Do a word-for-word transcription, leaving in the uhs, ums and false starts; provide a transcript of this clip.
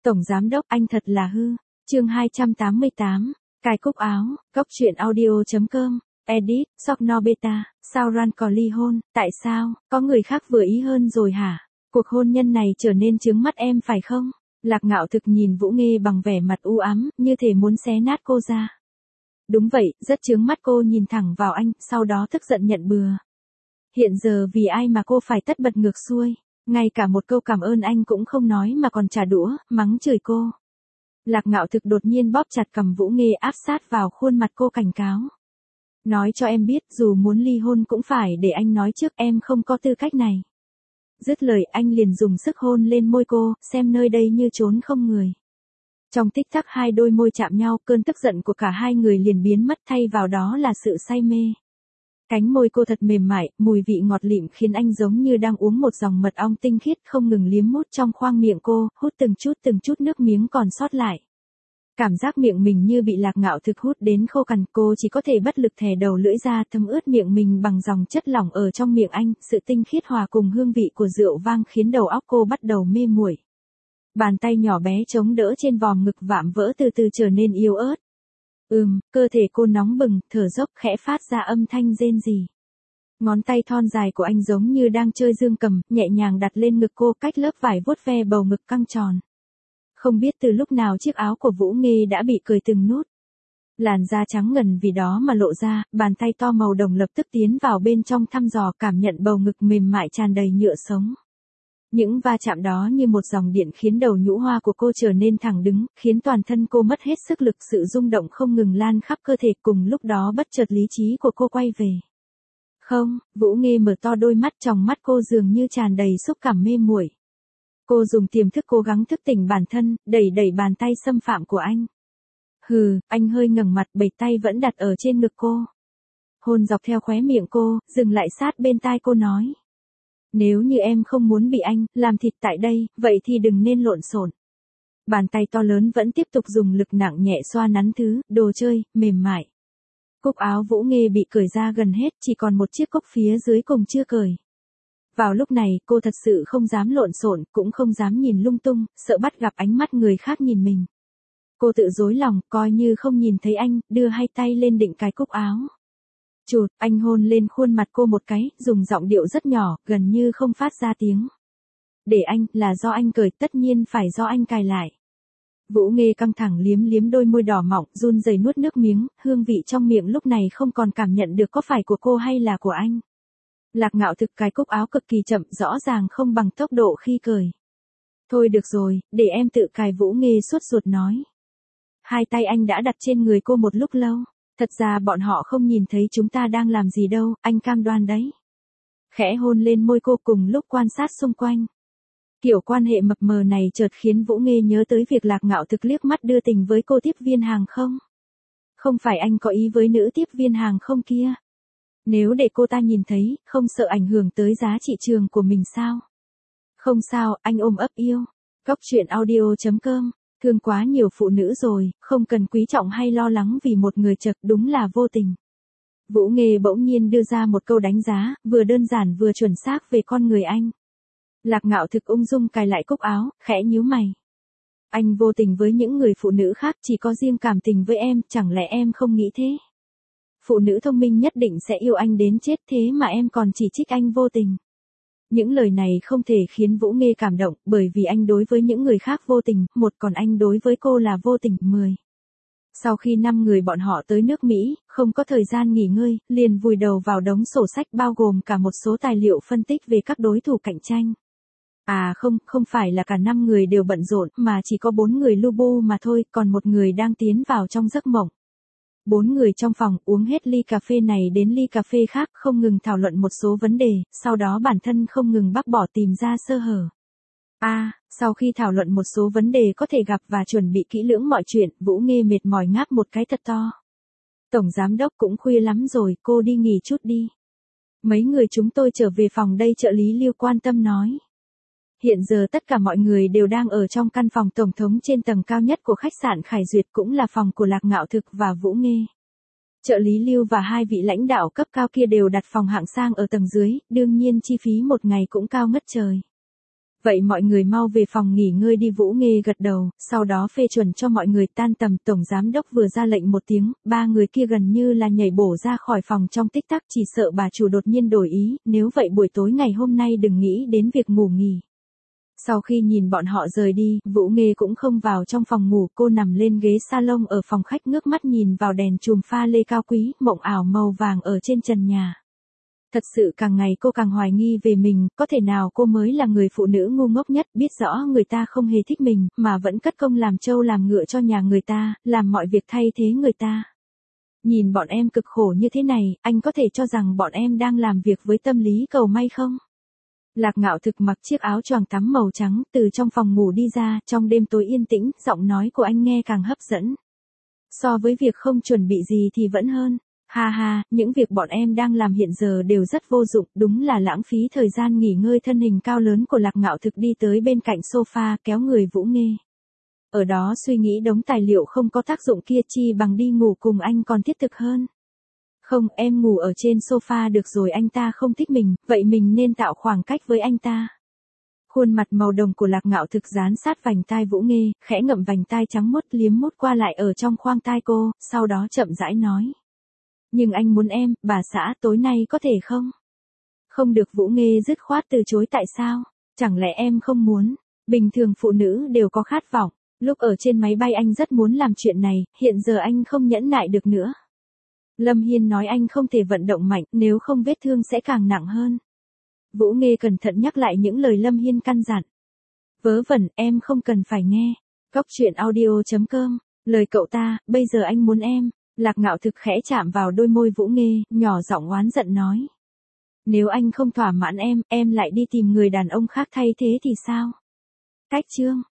Tổng giám đốc anh thật là hư. Chương hai trăm tám mươi tám, cài cúc áo, góc truyện audio chấm com, edit, Socno Beta, sao Ran có ly hôn, tại sao, có người khác vừa ý hơn rồi hả? Cuộc hôn nhân này trở nên chướng mắt em phải không? Lạc Ngạo Thực nhìn Vũ Nghê bằng vẻ mặt u ám, như thể muốn xé nát cô ra. Đúng vậy, rất chướng mắt. Cô nhìn thẳng vào anh, sau đó tức giận nhận bừa. Hiện giờ vì ai mà cô phải tất bật ngược xuôi, ngay cả một câu cảm ơn anh cũng không nói mà còn trả đũa, mắng chửi cô. Lạc Ngạo Thực đột nhiên bóp chặt cằm Vũ Nghê áp sát vào khuôn mặt cô cảnh cáo. Nói cho em biết dù muốn ly hôn cũng phải để anh nói trước, em không có tư cách này. Dứt lời anh liền dùng sức hôn lên môi cô, xem nơi đây như trốn không người. Trong tích tắc hai đôi môi chạm nhau, cơn tức giận của cả hai người liền biến mất, thay vào đó là sự say mê. Cánh môi cô thật mềm mại, mùi vị ngọt lịm khiến anh giống như đang uống một dòng mật ong tinh khiết, không ngừng liếm mút trong khoang miệng cô, hút từng chút từng chút nước miếng còn sót lại. Cảm giác miệng mình như bị Lạc Ngạo Thực hút đến khô cằn, cô chỉ có thể bất lực thè đầu lưỡi ra thấm ướt miệng mình bằng dòng chất lỏng ở trong miệng anh, sự tinh khiết hòa cùng hương vị của rượu vang khiến đầu óc cô bắt đầu mê muội. Bàn tay nhỏ bé chống đỡ trên vòm ngực vạm vỡ từ từ trở nên yếu ớt. Ừm, cơ thể cô nóng bừng, thở dốc khẽ phát ra âm thanh rên rỉ. Ngón tay thon dài của anh giống như đang chơi dương cầm, nhẹ nhàng đặt lên ngực cô, cách lớp vải vuốt ve bầu ngực căng tròn. Không biết từ lúc nào chiếc áo của Vũ Nghê đã bị cởi từng nút. Làn da trắng ngần vì đó mà lộ ra, bàn tay to màu đồng lập tức tiến vào bên trong thăm dò, cảm nhận bầu ngực mềm mại tràn đầy nhựa sống. Những va chạm đó như một dòng điện khiến đầu nhũ hoa của cô trở nên thẳng đứng, khiến toàn thân cô mất hết sức lực, sự rung động không ngừng lan khắp cơ thể. Cùng lúc đó bất chợt lý trí của cô quay về. Không, Vũ Nghê mở to đôi mắt, trong mắt cô dường như tràn đầy xúc cảm mê muội. Cô dùng tiềm thức cố gắng thức tỉnh bản thân, đẩy đẩy bàn tay xâm phạm của anh. Hừ, anh hơi ngẩng mặt, bảy tay vẫn đặt ở trên ngực cô. Hôn dọc theo khóe miệng cô, dừng lại sát bên tai cô nói. Nếu như em không muốn bị anh làm thịt tại đây, vậy thì đừng nên lộn xộn. Bàn tay to lớn vẫn tiếp tục dùng lực nặng nhẹ xoa nắn thứ đồ chơi mềm mại. Cúc áo Vũ Nghê bị cởi ra gần hết, chỉ còn một chiếc cúc phía dưới cùng chưa cởi. Vào lúc này, cô thật sự không dám lộn xộn, cũng không dám nhìn lung tung, sợ bắt gặp ánh mắt người khác nhìn mình. Cô tự dối lòng, coi như không nhìn thấy anh, đưa hai tay lên định cái cúc áo. Chụt, anh hôn lên khuôn mặt cô một cái, dùng giọng điệu rất nhỏ, gần như không phát ra tiếng. Để anh, là do anh cởi, tất nhiên phải do anh cài lại. Vũ Nghê căng thẳng liếm liếm đôi môi đỏ mọng, run rẩy nuốt nước miếng, hương vị trong miệng lúc này không còn cảm nhận được có phải của cô hay là của anh. Lạc Ngạo Thực cài cúc áo cực kỳ chậm, rõ ràng không bằng tốc độ khi cởi. Thôi được rồi, để em tự cài. Vũ Nghê sốt ruột nói. Hai tay anh đã đặt trên người cô một lúc lâu. Thật ra bọn họ không nhìn thấy chúng ta đang làm gì đâu, anh cam đoan đấy. Khẽ hôn lên môi cô cùng lúc quan sát xung quanh. Kiểu quan hệ mập mờ này chợt khiến Vũ Nghê nhớ tới việc Lạc Ngạo Thực liếc mắt đưa tình với cô tiếp viên hàng không. Không phải anh có ý với nữ tiếp viên hàng không kia. Nếu để cô ta nhìn thấy, không sợ ảnh hưởng tới giá trị trường của mình sao? Không sao, anh ôm ấp yêu. Góc truyện audio chấm com, thương quá nhiều phụ nữ rồi, không cần quý trọng hay lo lắng vì một người chật, đúng là vô tình. Vũ Nghê bỗng nhiên đưa ra một câu đánh giá, vừa đơn giản vừa chuẩn xác về con người anh. Lạc Ngạo Thực ung dung cài lại cúc áo, khẽ nhíu mày. Anh vô tình với những người phụ nữ khác, chỉ có riêng cảm tình với em, chẳng lẽ em không nghĩ thế? Phụ nữ thông minh nhất định sẽ yêu anh đến chết, thế mà em còn chỉ trích anh vô tình. Những lời này không thể khiến Vũ Nghê cảm động, bởi vì anh đối với những người khác vô tình, một, còn anh đối với cô là vô tình, mười. Sau khi năm người bọn họ tới nước Mỹ, không có thời gian nghỉ ngơi, liền vùi đầu vào đống sổ sách bao gồm cả một số tài liệu phân tích về các đối thủ cạnh tranh. À không, không phải là cả năm người đều bận rộn, mà chỉ có bốn người lu bu mà thôi, còn một người đang tiến vào trong giấc mộng. Bốn người trong phòng uống hết ly cà phê này đến ly cà phê khác, không ngừng thảo luận một số vấn đề, sau đó bản thân không ngừng bác bỏ tìm ra sơ hở. À, sau khi thảo luận một số vấn đề có thể gặp và chuẩn bị kỹ lưỡng mọi chuyện, Vũ Nghê mệt mỏi ngáp một cái thật to. Tổng giám đốc cũng khuya lắm rồi, cô đi nghỉ chút đi. Mấy người chúng tôi trở về phòng đây, trợ lý Lưu quan tâm nói. Hiện giờ tất cả mọi người đều đang ở trong căn phòng tổng thống trên tầng cao nhất của khách sạn Khải Duyệt, cũng là phòng của Lạc Ngạo Thực và Vũ Nghê. Trợ lý Lưu và hai vị lãnh đạo cấp cao kia đều đặt phòng hạng sang ở tầng dưới, đương nhiên chi phí một ngày cũng cao ngất trời. Vậy mọi người mau về phòng nghỉ ngơi đi. Vũ Nghê gật đầu, sau đó phê chuẩn cho mọi người tan tầm. Tổng giám đốc vừa ra lệnh một tiếng, ba người kia gần như là nhảy bổ ra khỏi phòng trong tích tắc, chỉ sợ bà chủ đột nhiên đổi ý, nếu vậy buổi tối ngày hôm nay đừng nghĩ đến việc ngủ nghỉ. Sau khi nhìn bọn họ rời đi, Vũ Nghê cũng không vào trong phòng ngủ, cô nằm lên ghế salon ở phòng khách ngước mắt nhìn vào đèn chùm pha lê cao quý, mộng ảo màu vàng ở trên trần nhà. Thật sự càng ngày cô càng hoài nghi về mình, có thể nào cô mới là người phụ nữ ngu ngốc nhất, biết rõ người ta không hề thích mình, mà vẫn cất công làm trâu làm ngựa cho nhà người ta, làm mọi việc thay thế người ta. Nhìn bọn em cực khổ như thế này, anh có thể cho rằng bọn em đang làm việc với tâm lý cầu may không? Lạc Ngạo Thực mặc chiếc áo choàng tắm màu trắng, từ trong phòng ngủ đi ra, trong đêm tối yên tĩnh, giọng nói của anh nghe càng hấp dẫn. So với việc không chuẩn bị gì thì vẫn hơn. Ha ha, những việc bọn em đang làm hiện giờ đều rất vô dụng, đúng là lãng phí thời gian nghỉ ngơi. Thân hình cao lớn của Lạc Ngạo Thực đi tới bên cạnh sofa, kéo người Vũ Nghê. Ở đó suy nghĩ đống tài liệu không có tác dụng kia, chi bằng đi ngủ cùng anh còn thiết thực hơn. Không, em ngủ ở trên sofa được rồi, anh ta không thích mình, vậy mình nên tạo khoảng cách với anh ta. Khuôn mặt màu đồng của Lạc Ngạo Thực dán sát vành tai Vũ Nghê, khẽ ngậm vành tai trắng mốt liếm mốt qua lại ở trong khoang tai cô, sau đó chậm rãi nói. Nhưng anh muốn em, bà xã, tối nay có thể không? Không được. Vũ Nghê dứt khoát từ chối. Tại sao? Chẳng lẽ em không muốn? Bình thường phụ nữ đều có khát vọng. Lúc ở trên máy bay anh rất muốn làm chuyện này, hiện giờ anh không nhẫn nại được nữa. Lâm Hiên nói anh không thể vận động mạnh, nếu không vết thương sẽ càng nặng hơn. Vũ Nghê cẩn thận nhắc lại những lời Lâm Hiên căn dặn. Vớ vẩn, em không cần phải nghe. Cóc truyện audio chấm com, lời cậu ta, bây giờ anh muốn em. Lạc Ngạo Thực khẽ chạm vào đôi môi Vũ Nghê, nhỏ giọng oán giận nói. Nếu anh không thỏa mãn em, em lại đi tìm người đàn ông khác thay thế thì sao? Cách chương.